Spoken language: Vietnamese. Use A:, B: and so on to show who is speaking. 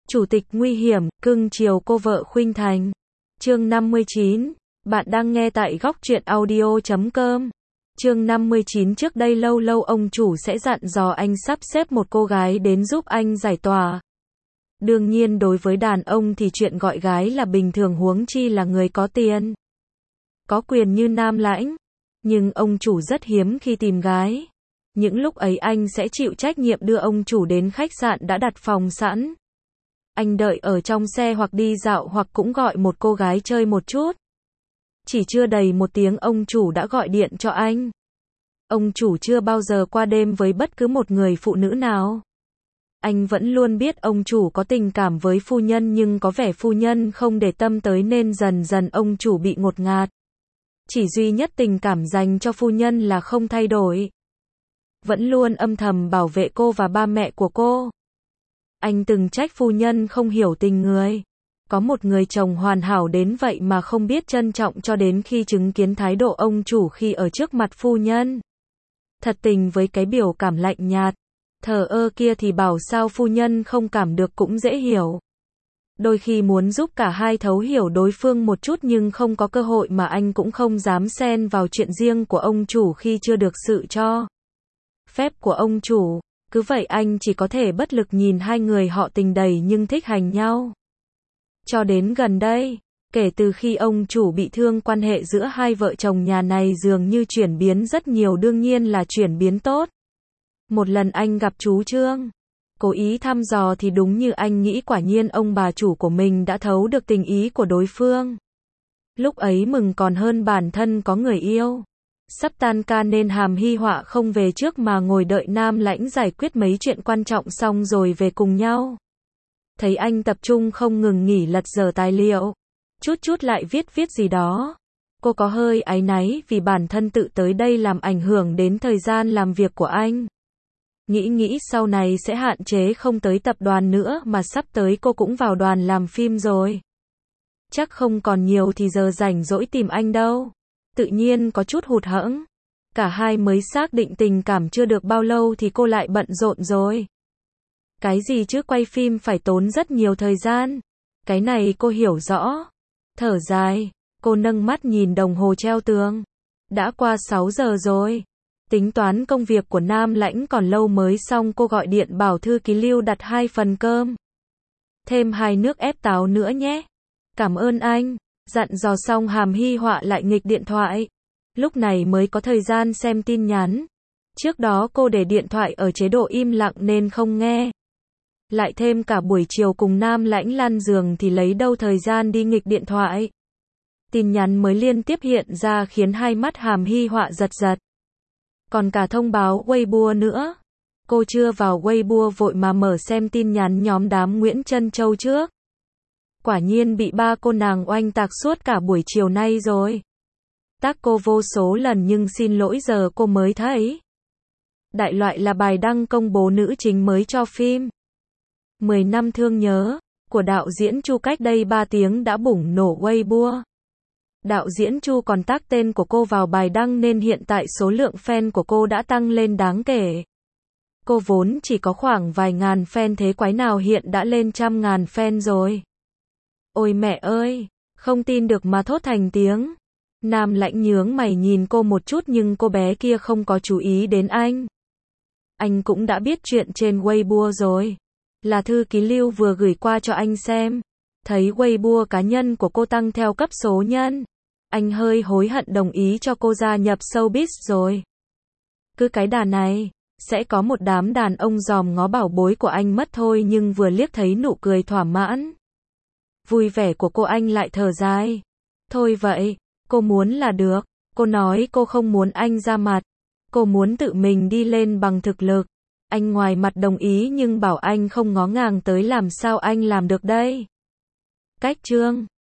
A: Chủ tịch nguy hiểm, cưng chiều cô vợ khuynh thành. Chương 59. Bạn đang nghe tại góc truyện audio.com. Chương 59. Trước đây lâu lâu ông chủ sẽ dặn dò anh sắp xếp một cô gái đến giúp anh giải tỏa. Đương nhiên đối với đàn ông thì chuyện gọi gái là bình thường, huống chi là người có tiền, có quyền như Nam Lãnh. Nhưng ông chủ rất hiếm khi tìm gái. Những lúc ấy anh sẽ chịu trách nhiệm đưa ông chủ đến khách sạn đã đặt phòng sẵn. Anh đợi ở trong xe hoặc đi dạo hoặc cũng gọi một cô gái chơi một chút. Chỉ chưa đầy một tiếng ông chủ đã gọi điện cho anh. Ông chủ chưa bao giờ qua đêm với bất cứ một người phụ nữ nào. Anh vẫn luôn biết ông chủ có tình cảm với phu nhân, nhưng có vẻ phu nhân không để tâm tới nên dần dần ông chủ bị ngột ngạt. Chỉ duy nhất tình cảm dành cho phu nhân là không thay đổi. Vẫn luôn âm thầm bảo vệ cô và ba mẹ của cô. Anh từng trách phu nhân không hiểu tình người. Có một người chồng hoàn hảo đến vậy mà không biết trân trọng, cho đến khi chứng kiến thái độ ông chủ khi ở trước mặt phu nhân. Thật tình với cái biểu cảm lạnh nhạt, thờ ơ kia thì bảo sao phu nhân không cảm được cũng dễ hiểu. Đôi khi muốn giúp cả hai thấu hiểu đối phương một chút nhưng không có cơ hội, mà anh cũng không dám xen vào chuyện riêng của ông chủ khi chưa được sự cho phép của ông chủ. Cứ vậy anh chỉ có thể bất lực nhìn hai người họ tình đầy nhưng thích hành nhau. Cho đến gần đây, kể từ khi ông chủ bị thương, quan hệ giữa hai vợ chồng nhà này dường như chuyển biến rất nhiều, đương nhiên là chuyển biến tốt. Một lần anh gặp chú Trương, cố ý thăm dò thì đúng như anh nghĩ, quả nhiên ông bà chủ của mình đã thấu được tình ý của đối phương. Lúc ấy mừng còn hơn bản thân có người yêu. Sắp tan ca nên Hàm Hy Họa không về trước mà ngồi đợi Nam Lãnh giải quyết mấy chuyện quan trọng xong rồi về cùng nhau. Thấy anh tập trung không ngừng nghỉ lật dở tài liệu, chút lại viết gì đó. Cô có hơi áy náy vì bản thân tự tới đây làm ảnh hưởng đến thời gian làm việc của anh. Nghĩ sau này sẽ hạn chế không tới tập đoàn nữa, mà sắp tới cô cũng vào đoàn làm phim rồi. Chắc không còn nhiều thì giờ rảnh rỗi tìm anh đâu. Tự nhiên có chút hụt hẫng. Cả hai mới xác định tình cảm chưa được bao lâu thì cô lại bận rộn rồi. Cái gì chứ, quay phim phải tốn rất nhiều thời gian. Cái này cô hiểu rõ. Thở dài, cô nâng mắt nhìn đồng hồ treo tường. Đã qua 6 giờ rồi. Tính toán công việc của Nam Lãnh còn lâu mới xong, cô gọi điện bảo thư ký Lưu đặt 2 phần cơm. Thêm 2 nước ép táo nữa nhé. Cảm ơn anh. Dặn dò xong Hàm Hy Họa lại nghịch điện thoại. Lúc này mới có thời gian xem tin nhắn. Trước đó cô để điện thoại ở chế độ im lặng nên không nghe. Lại thêm cả buổi chiều cùng Nam Lãnh lăn giường thì lấy đâu thời gian đi nghịch điện thoại. Tin nhắn mới liên tiếp hiện ra khiến hai mắt Hàm Hy Họa giật. Còn cả thông báo Weibo nữa. Cô chưa vào Weibo vội mà mở xem tin nhắn nhóm đám Nguyễn Trân Châu trước. Quả nhiên bị ba cô nàng oanh tạc suốt cả buổi chiều nay rồi. Tác cô vô số lần nhưng xin lỗi giờ cô mới thấy. Đại loại là bài đăng công bố nữ chính mới cho phim 10 năm thương nhớ của đạo diễn Chu cách đây 3 tiếng đã bùng nổ Weibo. Đạo diễn Chu còn tag tên của cô vào bài đăng nên hiện tại số lượng fan của cô đã tăng lên đáng kể. Cô vốn chỉ có khoảng vài ngàn fan, thế quái nào hiện đã lên trăm ngàn fan rồi. Ôi mẹ ơi, không tin được mà thốt thành tiếng. Nam Lãnh nhướng mày nhìn cô một chút nhưng cô bé kia không có chú ý đến anh. Anh cũng đã biết chuyện trên Weibo rồi. Là thư ký Lưu vừa gửi qua cho anh xem. Thấy Weibo cá nhân của cô tăng theo cấp số nhân. Anh hơi hối hận đồng ý cho cô gia nhập showbiz rồi. Cứ cái đà này, sẽ có một đám đàn ông dòm ngó bảo bối của anh mất thôi, nhưng vừa liếc thấy nụ cười thỏa mãn, vui vẻ của cô anh lại thở dài. Thôi vậy, cô muốn là được. Cô nói cô không muốn anh ra mặt. Cô muốn tự mình đi lên bằng thực lực. Anh ngoài mặt đồng ý nhưng bảo anh không ngó ngàng tới làm sao anh làm được đây. Cách Trương